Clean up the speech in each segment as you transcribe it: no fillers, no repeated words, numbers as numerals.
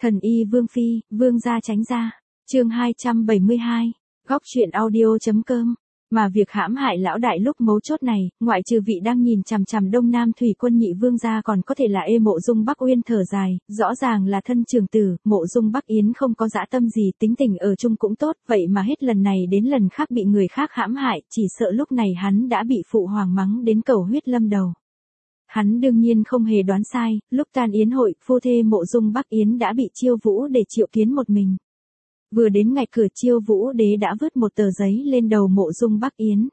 Thần y Vương Phi, Vương gia tránh ra. Chương 272. Góc truyện audio.com. Mà việc hãm hại lão đại lúc mấu chốt này, ngoại trừ vị đang nhìn chằm chằm Đông Nam Thủy Quân nhị vương gia còn có thể là Mộ Dung Bắc Uyên thở dài, rõ ràng là thân trưởng tử, Mộ Dung Bắc Yến không có dã tâm gì, tính tình ở chung cũng tốt, vậy mà hết lần này đến lần khác bị người khác hãm hại, chỉ sợ lúc này hắn đã bị phụ hoàng mắng đến cầu huyết lâm đầu. Hắn đương nhiên không hề đoán sai, lúc tan yến hội, phu thê Mộ Dung Bắc Yến đã bị Chiêu Vũ để triệu kiến một mình. Vừa đến ngạch cửa, Chiêu Vũ đế đã vứt một tờ giấy lên đầu Mộ Dung Bắc Yến.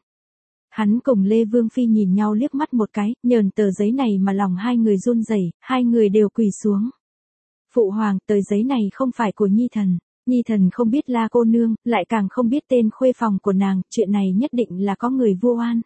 Hắn cùng Lê Vương Phi nhìn nhau liếc mắt một cái, nhờn tờ giấy này mà lòng hai người run rẩy, hai người đều quỳ xuống. Phụ hoàng, tờ giấy này không phải của Nhi thần. Nhi thần không biết La cô nương, lại càng không biết tên khuê phòng của nàng, chuyện này nhất định là có người vu oan.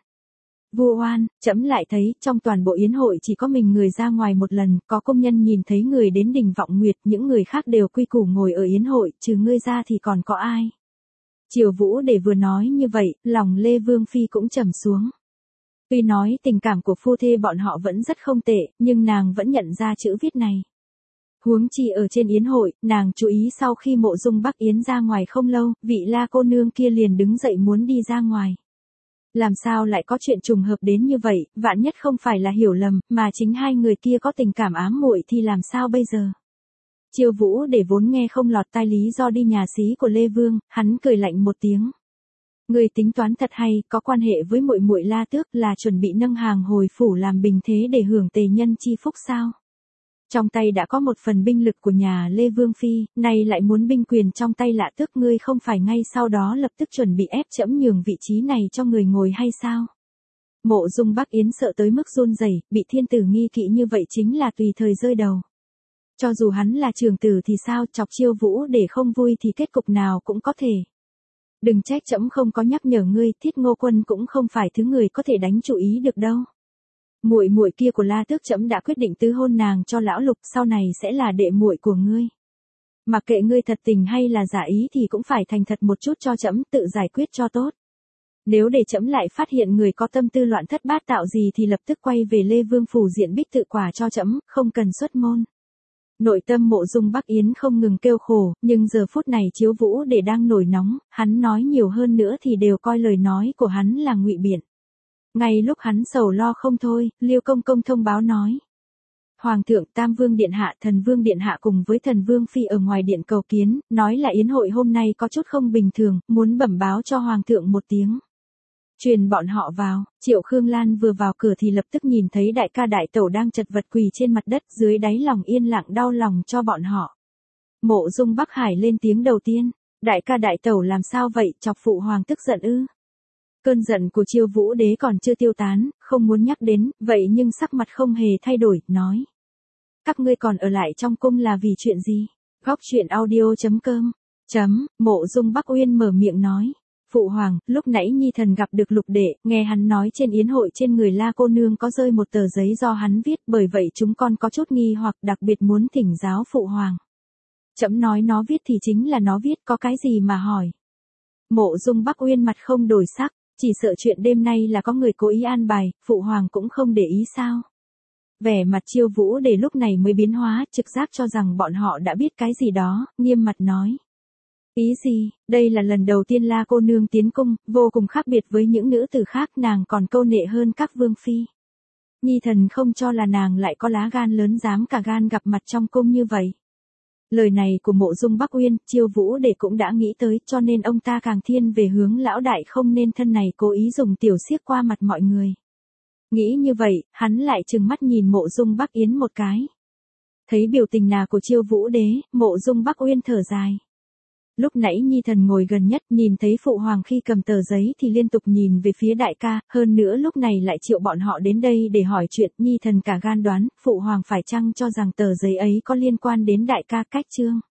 Vu oan, trẫm lại thấy, trong toàn bộ yến hội chỉ có mình người ra ngoài một lần, có công nhân nhìn thấy người đến đình Vọng Nguyệt, những người khác đều quy củ ngồi ở yến hội, trừ ngươi ra thì còn có ai. Triều Vũ để vừa nói như vậy, lòng Lê Vương Phi cũng trầm xuống. Tuy nói tình cảm của phu thê bọn họ vẫn rất không tệ, nhưng nàng vẫn nhận ra chữ viết này. Huống chi ở trên yến hội, nàng chú ý sau khi Mộ Dung Bắc Yến ra ngoài không lâu, vị La cô nương kia liền đứng dậy muốn đi ra ngoài. Làm sao lại có chuyện trùng hợp đến như vậy, vạn nhất không phải là hiểu lầm, mà chính hai người kia có tình cảm ám muội thì làm sao bây giờ? Chiêu Vũ để vốn nghe không lọt tai lý do đi nhà xí của Lê Vương, hắn cười lạnh một tiếng. Người tính toán thật hay, có quan hệ với muội muội La Tước là chuẩn bị nâng hàng hồi phủ làm bình thế để hưởng tề nhân chi phúc sao? Trong tay đã có một phần binh lực của nhà Lê Vương Phi, nay lại muốn binh quyền trong tay Lạ Tước, ngươi không phải ngay sau đó lập tức chuẩn bị ép trẫm nhường vị trí này cho người ngồi hay sao? Mộ Dung Bắc Yến sợ tới mức run rẩy, bị thiên tử nghi kỵ như vậy chính là tùy thời rơi đầu. Cho dù hắn là trưởng tử thì sao, chọc Chiêu Vũ để không vui thì kết cục nào cũng có thể. Đừng trách trẫm không có nhắc nhở ngươi, Thiết Ngô Quân cũng không phải thứ người có thể đánh chủ ý được đâu. Muội muội kia của La Tước trẫm đã quyết định tứ hôn nàng cho lão Lục, sau này sẽ là đệ muội của ngươi. Mặc kệ ngươi thật tình hay là giả ý thì cũng phải thành thật một chút cho trẫm, tự giải quyết cho tốt. Nếu để trẫm lại phát hiện người có tâm tư loạn thất bát tạo gì thì lập tức quay về Lê Vương phủ diện bích tự quả cho trẫm, không cần xuất môn. Nội tâm Mộ Dung Bắc Yến không ngừng kêu khổ, nhưng giờ phút này Chiêu Vũ để đang nổi nóng, hắn nói nhiều hơn nữa thì đều coi lời nói của hắn là ngụy biện. Ngay lúc hắn sầu lo không thôi, Liêu Công Công thông báo nói. Hoàng thượng, Tam Vương Điện Hạ, Thần Vương Điện Hạ cùng với Thần Vương Phi ở ngoài điện cầu kiến, nói là yến hội hôm nay có chút không bình thường, muốn bẩm báo cho Hoàng thượng một tiếng. Truyền bọn họ vào, Triệu Khương Lan vừa vào cửa thì lập tức nhìn thấy đại ca đại tẩu đang chật vật quỳ trên mặt đất, dưới đáy lòng yên lặng đau lòng cho bọn họ. Mộ Dung Bắc Hải lên tiếng đầu tiên, đại ca đại tẩu làm sao vậy, chọc phụ hoàng tức giận ư? Cơn giận của Chiêu Vũ đế còn chưa tiêu tán, không muốn nhắc đến, vậy nhưng sắc mặt không hề thay đổi, nói. Các ngươi còn ở lại trong cung là vì chuyện gì? Góc truyện audio.com. Mộ Dung Bắc Uyên mở miệng nói. Phụ hoàng, lúc nãy Nhi thần gặp được Lục đệ, nghe hắn nói trên yến hội trên người La cô nương có rơi một tờ giấy do hắn viết, bởi vậy chúng con có chút nghi hoặc đặc biệt muốn thỉnh giáo phụ hoàng. Trẫm nói nó viết thì chính là nó viết, có cái gì mà hỏi? Mộ Dung Bắc Uyên mặt không đổi sắc. Chỉ sợ chuyện đêm nay là có người cố ý an bài, phụ hoàng cũng không để ý sao. Vẻ mặt Chiêu Vũ để lúc này mới biến hóa, trực giác cho rằng bọn họ đã biết cái gì đó, nghiêm mặt nói. Ý gì, đây là lần đầu tiên La cô nương tiến cung, vô cùng khác biệt với những nữ tử khác, nàng còn câu nệ hơn các vương phi. Nhi thần không cho là nàng lại có lá gan lớn dám cả gan gặp mặt trong cung như vậy. Lời này của Mộ Dung Bắc Uyên, Chiêu Vũ để cũng đã nghĩ tới, cho nên ông ta càng thiên về hướng lão đại không nên thân này cố ý dùng tiểu xiếc qua mặt mọi người. Nghĩ như vậy, hắn lại trừng mắt nhìn Mộ Dung Bắc Yến một cái. Thấy biểu tình nào của Chiêu Vũ đế, Mộ Dung Bắc Uyên thở dài. Lúc nãy Nhi thần ngồi gần nhất, nhìn thấy phụ hoàng khi cầm tờ giấy thì liên tục nhìn về phía đại ca, hơn nữa lúc này lại triệu bọn họ đến đây để hỏi chuyện, Nhi thần cả gan đoán, phụ hoàng phải chăng cho rằng tờ giấy ấy có liên quan đến đại ca Cách Chương.